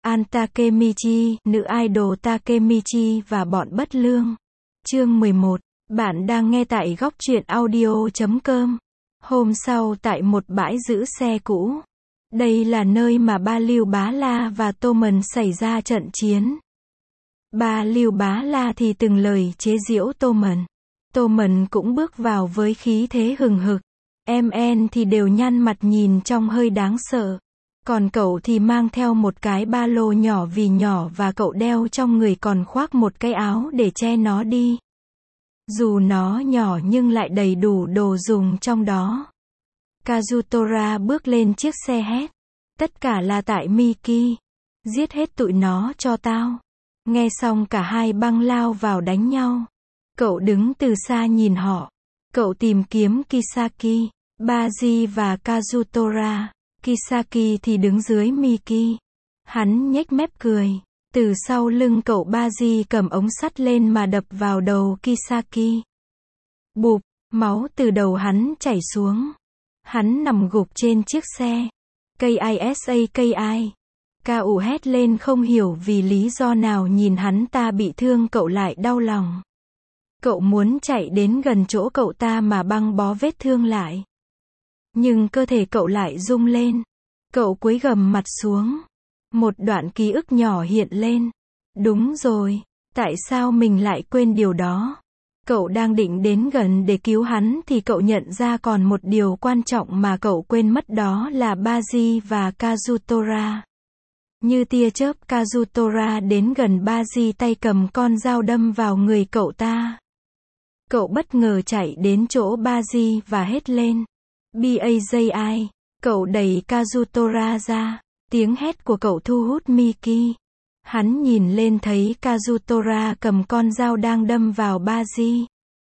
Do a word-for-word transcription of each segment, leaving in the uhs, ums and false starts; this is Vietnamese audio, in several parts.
An Takemichi, nữ idol Takemichi và bọn bất lương. Chương mười một. Bạn đang nghe tại góc truyện audio chấm com. Hôm sau tại một bãi giữ xe cũ. Đây là nơi mà ba Lưu Bá La và Tô Mần xảy ra trận chiến. Ba Lưu Bá La thì từng lời chế giễu Tô Mần. Tô Mần cũng bước vào với khí thế hừng hực. Em en thì đều nhăn mặt nhìn trông hơi đáng sợ. Còn cậu thì mang theo một cái ba lô nhỏ vì nhỏ và cậu đeo trong người còn khoác một cái áo để che nó đi. Dù nó nhỏ nhưng lại đầy đủ đồ dùng trong đó. Kazutora bước lên chiếc xe hét. Tất cả là tại Miki. Giết hết tụi nó cho tao. Nghe xong cả hai băng lao vào đánh nhau. Cậu đứng từ xa nhìn họ. Cậu tìm kiếm Kisaki, Baji và Kazutora. Kisaki thì đứng dưới Miki. Hắn nhếch mép cười. Từ sau lưng cậu Baji cầm ống sắt lên mà đập vào đầu Kisaki. Bụp, máu từ đầu hắn chảy xuống. Hắn nằm gục trên chiếc xe. Kisaki. Ca ủ hét lên không hiểu vì lý do nào nhìn hắn ta bị thương cậu lại đau lòng. Cậu muốn chạy đến gần chỗ cậu ta mà băng bó vết thương lại. Nhưng cơ thể cậu lại rung lên. Cậu cúi gằm mặt xuống. Một đoạn ký ức nhỏ hiện lên. Đúng rồi, tại sao mình lại quên điều đó? Cậu đang định đến gần để cứu hắn thì cậu nhận ra còn một điều quan trọng mà cậu quên mất, đó là Baji và Kazutora. Như tia chớp Kazutora đến gần Baji, tay cầm con dao đâm vào người cậu ta. Cậu bất ngờ chạy đến chỗ Baji và hét lên. Baji, cậu đẩy Kazutora ra. Tiếng hét của cậu thu hút Miki. Hắn nhìn lên thấy Kazutora cầm con dao đang đâm vào Baji.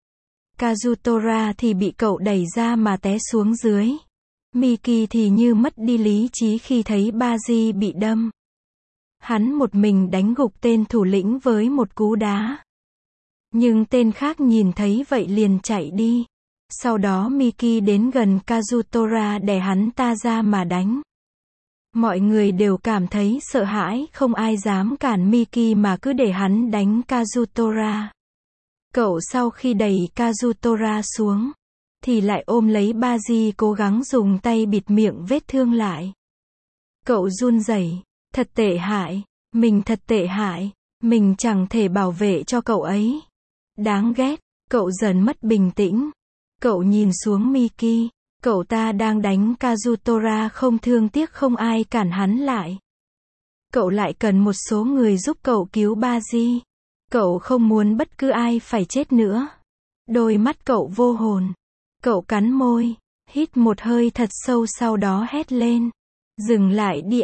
Kazutora thì bị cậu đẩy ra mà té xuống dưới. Miki thì như mất đi lý trí khi thấy Baji bị đâm. Hắn một mình đánh gục tên thủ lĩnh với một cú đá. Nhưng tên khác nhìn thấy vậy liền chạy đi. Sau đó Miki đến gần Kazutora đè hắn ta ra mà đánh. Mọi người đều cảm thấy sợ hãi, không ai dám cản Miki mà cứ để hắn đánh Kazutora. Cậu sau khi đẩy Kazutora xuống, thì lại ôm lấy Baji cố gắng dùng tay bịt miệng vết thương lại. Cậu run rẩy, thật tệ hại, mình thật tệ hại, mình chẳng thể bảo vệ cho cậu ấy. Đáng ghét, cậu dần mất bình tĩnh. Cậu nhìn xuống Miki. Cậu ta đang đánh Kazutora không thương tiếc, không ai cản hắn lại. Cậu lại cần một số người giúp cậu cứu Baji. Cậu không muốn bất cứ ai phải chết nữa. Đôi mắt cậu vô hồn. Cậu cắn môi, hít một hơi thật sâu sau đó hét lên. Dừng lại đi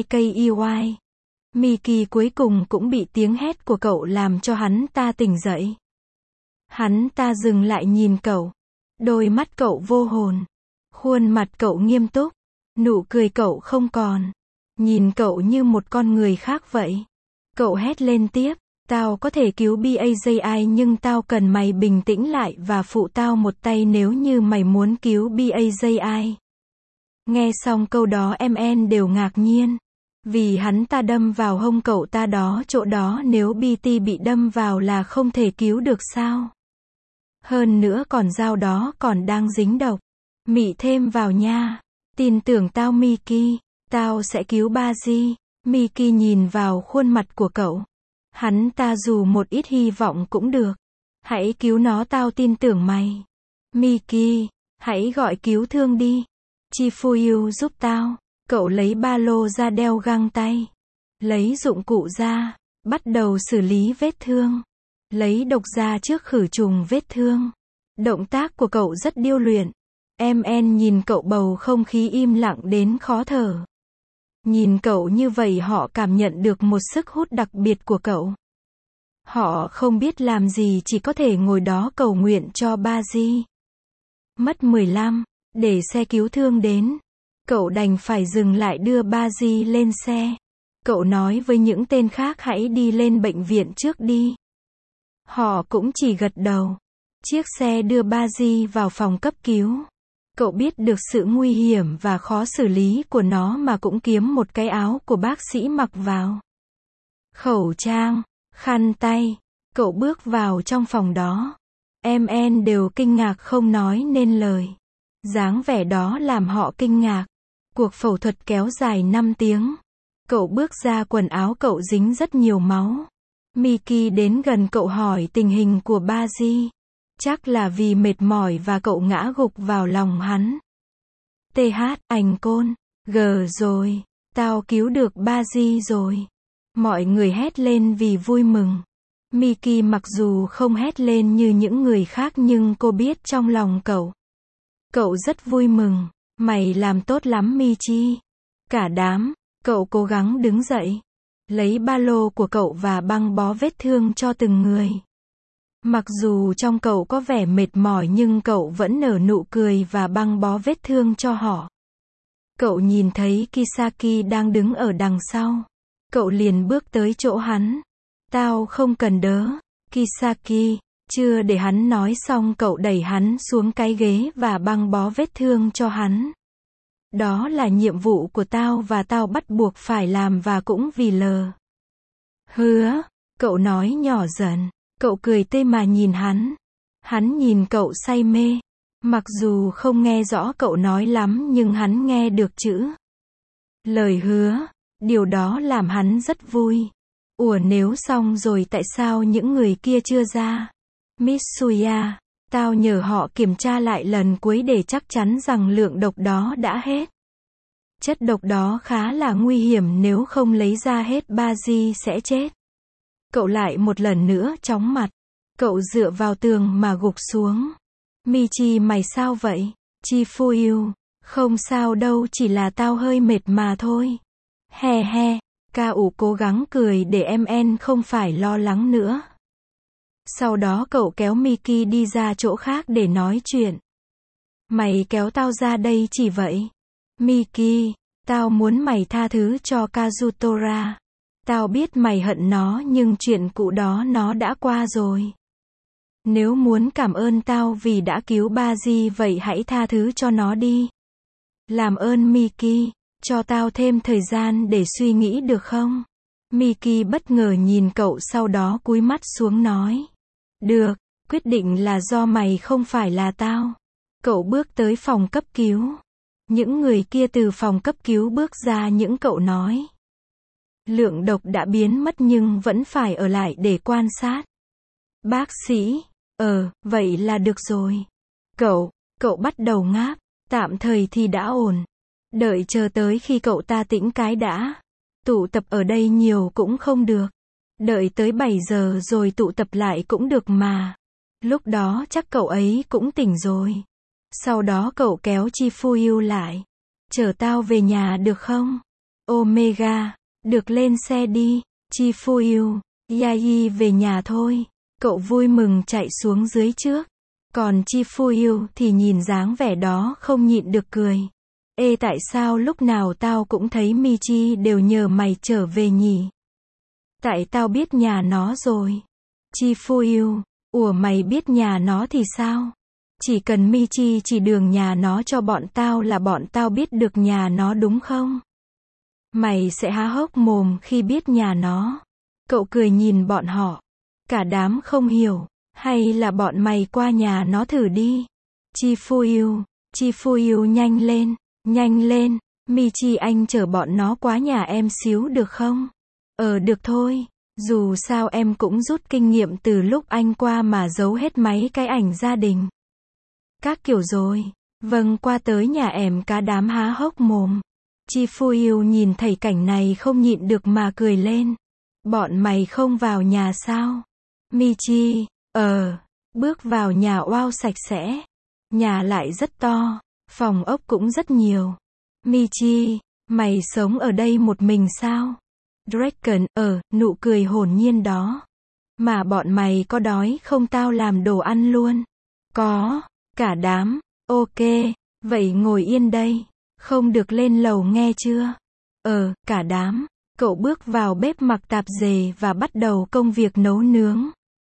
Miki. Miki cuối cùng cũng bị tiếng hét của cậu làm cho hắn ta tỉnh dậy. Hắn ta dừng lại nhìn cậu. Đôi mắt cậu vô hồn. Khuôn mặt cậu nghiêm túc. Nụ cười cậu không còn. Nhìn cậu như một con người khác vậy. Cậu hét lên tiếp. Tao có thể cứu Baji nhưng tao cần mày bình tĩnh lại và phụ tao một tay nếu như mày muốn cứu Baji. Nghe xong câu đó em en đều ngạc nhiên. Vì hắn ta đâm vào hông cậu ta đó, chỗ đó nếu bê tê bị đâm vào là không thể cứu được sao? Hơn nữa còn dao đó còn đang dính độc. Mị thêm vào nha. Tin tưởng tao Miki. Tao sẽ cứu Baji. Miki nhìn vào khuôn mặt của cậu. Hắn ta dù một ít hy vọng cũng được. Hãy cứu nó, tao tin tưởng mày. Miki, hãy gọi cứu thương đi. Chifuyu giúp tao. Cậu lấy ba lô ra đeo găng tay. Lấy dụng cụ ra. Bắt đầu xử lý vết thương. Lấy độc ra trước khử trùng vết thương. Động tác của cậu rất điêu luyện. Em en nhìn cậu bầu không khí im lặng đến khó thở. Nhìn cậu như vậy họ cảm nhận được một sức hút đặc biệt của cậu. Họ không biết làm gì, chỉ có thể ngồi đó cầu nguyện cho Baji. Mất mười lăm, để xe cứu thương đến. Cậu đành phải dừng lại đưa Baji lên xe. Cậu nói với những tên khác hãy đi lên bệnh viện trước đi. Họ cũng chỉ gật đầu. Chiếc xe đưa Baji vào phòng cấp cứu. Cậu biết được sự nguy hiểm và khó xử lý của nó mà cũng kiếm một cái áo của bác sĩ mặc vào. khẩu trang, khăn tay. Cậu bước vào trong phòng đó. Em en đều kinh ngạc không nói nên lời. Dáng vẻ đó làm họ kinh ngạc. Cuộc phẫu thuật kéo dài năm tiếng. Cậu bước ra, quần áo cậu dính rất nhiều máu. Mickey đến gần cậu hỏi tình hình của Baji. Chắc là vì mệt mỏi và cậu ngã gục vào lòng hắn. tê hát, ảnh côn. G rồi. Tao cứu được Baji rồi. Mọi người hét lên vì vui mừng. Mickey mặc dù không hét lên như những người khác nhưng cô biết trong lòng cậu. Cậu rất vui mừng. Mày làm tốt lắm Michi. Cả đám. Cậu cố gắng đứng dậy. Lấy ba lô của cậu và băng bó vết thương cho từng người. Mặc dù trong cậu có vẻ mệt mỏi nhưng cậu vẫn nở nụ cười và băng bó vết thương cho họ. Cậu nhìn thấy Kisaki đang đứng ở đằng sau. Cậu liền bước tới chỗ hắn. Tao không cần đỡ, Kisaki. Chưa để hắn nói xong cậu đẩy hắn xuống cái ghế và băng bó vết thương cho hắn. Đó là nhiệm vụ của tao và tao bắt buộc phải làm và cũng vì lờ. Hứa, cậu nói nhỏ dần. Cậu cười tươi mà nhìn hắn. Hắn nhìn cậu say mê. Mặc dù không nghe rõ cậu nói lắm nhưng hắn nghe được chữ. Lời hứa. Điều đó làm hắn rất vui. Ủa nếu xong rồi tại sao những người kia chưa ra? Mitsuya, tao nhờ họ kiểm tra lại lần cuối để chắc chắn rằng lượng độc đó đã hết. Chất độc đó khá là nguy hiểm, nếu không lấy ra hết Baji sẽ chết. Cậu lại một lần nữa chóng mặt. Cậu dựa vào tường mà gục xuống. Michi, mày sao vậy? Chifuyu, không sao đâu, chỉ là tao hơi mệt mà thôi. He he, Ca ủ cố gắng cười để em en không phải lo lắng nữa. Sau đó cậu kéo Miki đi ra chỗ khác để nói chuyện. Mày kéo tao ra đây chỉ vậy. Miki, tao muốn mày tha thứ cho Kazutora. Tao biết mày hận nó nhưng chuyện cũ đó nó đã qua rồi. Nếu muốn cảm ơn tao vì đã cứu Baji vậy hãy tha thứ cho nó đi. Làm ơn Miki, cho tao thêm thời gian để suy nghĩ được không? Miki bất ngờ nhìn cậu sau đó cúi mắt xuống nói. Được, quyết định là do mày không phải là tao. Cậu bước tới phòng cấp cứu. Những người kia từ phòng cấp cứu bước ra, những cậu nói. Lượng độc đã biến mất nhưng vẫn phải ở lại để quan sát. Bác sĩ, ờ, vậy là được rồi. Cậu, cậu bắt đầu ngáp, tạm thời thì đã ổn. Đợi chờ tới khi cậu ta tĩnh cái đã. Tụ tập ở đây nhiều cũng không được. Đợi tới bảy giờ rồi tụ tập lại cũng được mà. Lúc đó chắc cậu ấy cũng tỉnh rồi. Sau đó cậu kéo Chifuyu lại. Chở tao về nhà được không? Omega, được, lên xe đi. Chifuyu, Yai về nhà thôi. Cậu vui mừng chạy xuống dưới trước. Còn Chifuyu thì nhìn dáng vẻ đó không nhịn được cười. Ê, tại sao lúc nào tao cũng thấy Michi đều nhờ mày trở về nhỉ? Tại tao biết nhà nó rồi. Chifuyu, ủa mày biết nhà nó thì sao? Chỉ cần Michi chỉ đường nhà nó cho bọn tao là bọn tao biết được nhà nó đúng không? Mày sẽ há hốc mồm khi biết nhà nó. Cậu cười nhìn bọn họ. Cả đám không hiểu. Hay là bọn mày qua nhà nó thử đi. Chifuyu, Chifuyu nhanh lên, nhanh lên. Michi, anh chở bọn nó qua nhà em xíu được không? Ờ được thôi. Dù sao em cũng rút kinh nghiệm từ lúc anh qua mà giấu hết mấy cái ảnh gia đình. Các kiểu rồi. Vâng, qua tới nhà em, cả đám há hốc mồm. Chifuyu nhìn thấy cảnh này không nhịn được mà cười lên. Bọn mày không vào nhà sao? Michi, ờ, bước vào nhà, wow, sạch sẽ. Nhà lại rất to, phòng ốc cũng rất nhiều. Michi, mày sống ở đây một mình sao? Draken, ờ, nụ cười hồn nhiên đó. Mà bọn mày có đói không, tao làm đồ ăn luôn. Có, cả đám, ok, vậy ngồi yên đây. Không được lên lầu nghe chưa? Ờ, cả đám. Cậu bước vào bếp mặc tạp dề và bắt đầu công việc nấu nướng.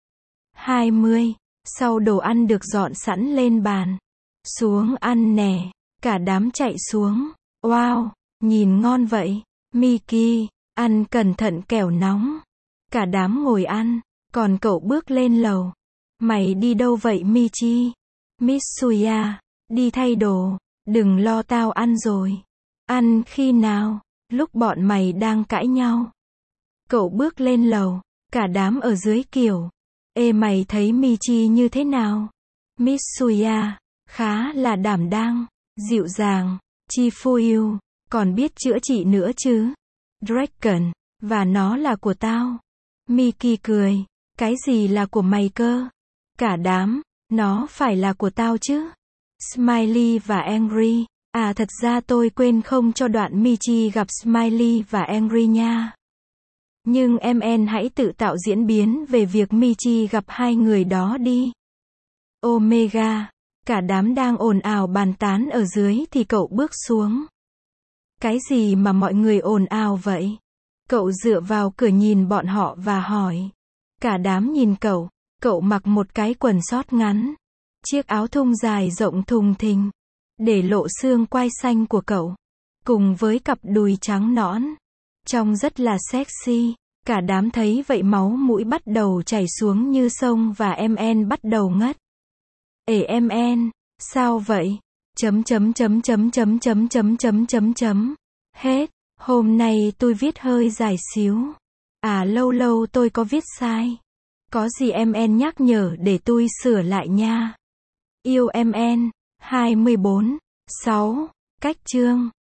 hai mươi. Sau đồ ăn được dọn sẵn lên bàn. Xuống ăn nè. Cả đám chạy xuống. Wow, nhìn ngon vậy. Miki, ăn cẩn thận kẻo nóng. Cả đám ngồi ăn, còn cậu bước lên lầu. Mày đi đâu vậy Michi? Mitsuya, đi thay đồ, đừng lo tao ăn rồi. Ăn khi nào? Lúc bọn mày đang cãi nhau. Cậu bước lên lầu, cả đám ở dưới kiểu, ê mày thấy Michi như thế nào? Mitsuya, khá là đảm đang, dịu dàng. Chifuyu, còn biết chữa trị nữa chứ? Dragon, và nó là của tao. Miki cười, cái gì là của mày cơ? Cả đám, nó phải là của tao chứ? Smiley và Angry, à thật ra tôi quên không cho đoạn Michi gặp Smiley và Angry nha. Nhưng em en hãy tự tạo diễn biến về việc Michi gặp hai người đó đi. Omega, cả đám đang ồn ào bàn tán ở dưới thì cậu bước xuống. Cái gì mà mọi người ồn ào vậy? Cậu dựa vào cửa nhìn bọn họ và hỏi. Cả đám nhìn cậu, cậu mặc một cái quần sót ngắn. Chiếc áo thun dài rộng thùng thình, để lộ xương quai xanh của cậu, cùng với cặp đùi trắng nõn. Trông rất là sexy. Cả đám thấy vậy máu mũi bắt đầu chảy xuống như sông và em en bắt đầu ngất. Ể em en, sao vậy? Chấm chấm chấm chấm chấm chấm chấm chấm chấm chấm. Hết. Hôm nay tôi viết hơi dài xíu. À lâu lâu tôi có viết sai. Có gì em en nhắc nhở để tôi sửa lại nha. Yêu em en. hai mươi bốn. sáu. Cách chương.